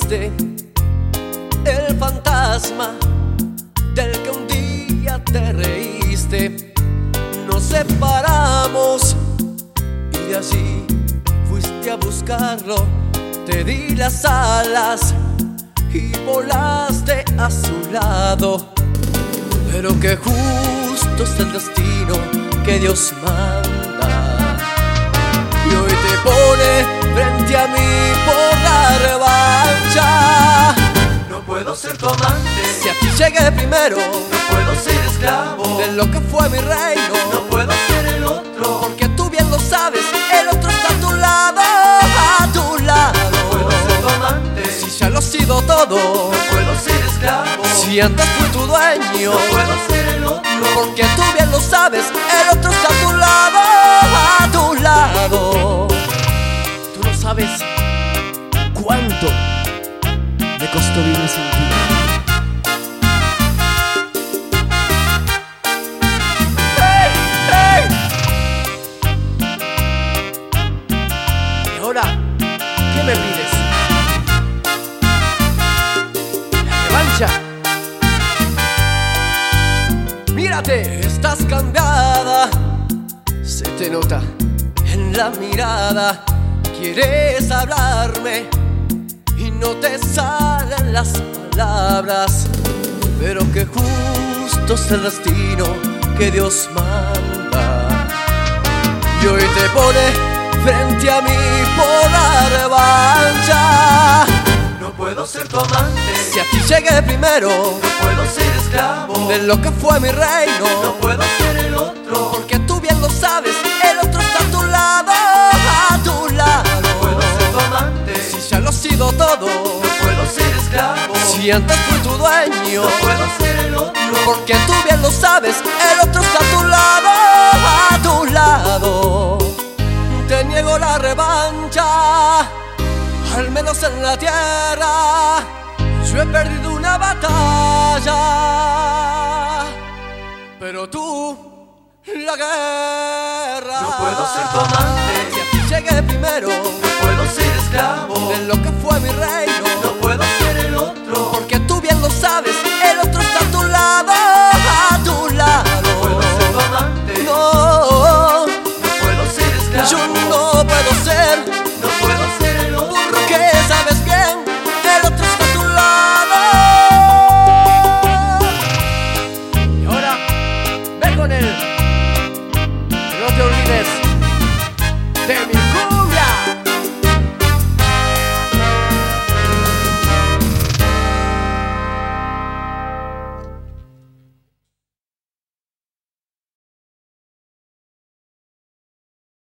fuiste el fantasma del que un día te reíste. Nos separamos y de allí fuiste a buscarlo. Te di las alas y volaste a su lado. Pero que justo es el destino que Dios manda, y hoy te pone frente a mí por la revancha. No puedo ser tu amante Si a ti llegué primero, no puedo ser esclavo de lo que fue mi reino. No puedo ser el otro, porque tú bien lo sabes, el otro está a tu lado, a tu lado. no puedo ser tu amante Si ya lo he sido todo, no puedo ser esclavo si antes fui tu dueño, No puedo ser el otro, porque tú bien lo sabes, el otro está a tu lado, a tu lado. Tú no sabes cuánto me costó vivir sin ti. ¡Hey! ¡Hey! Y ahora, ¿qué me pides? La revancha. Mírate, estás cambiada, se te nota en la mirada. Quieres hablarme y no te salen las palabras, pero que justo es el destino que Dios manda, y hoy te pone frente a mí por la revancha. no puedo ser tu amante Si a ti llegué primero, no puedo ser esclavo de lo que fue mi reino, No puedo ser el otro, porque tú bien lo sabes, el otro está a tu lado, a tu lado. no puedo ser tu amante Si ya lo he sido todo, no puedo ser esclavo si antes fui tu dueño, No puedo ser el otro, porque tú bien lo sabes, el otro está a tu lado, a tu lado. Te niego la revancha, al menos en la tierra. Yo he perdido una batalla, pero tú la guerra. No puedo ser tu amante Si a ti llegué primero, no puedo ser esclavo de lo que fue mi rey.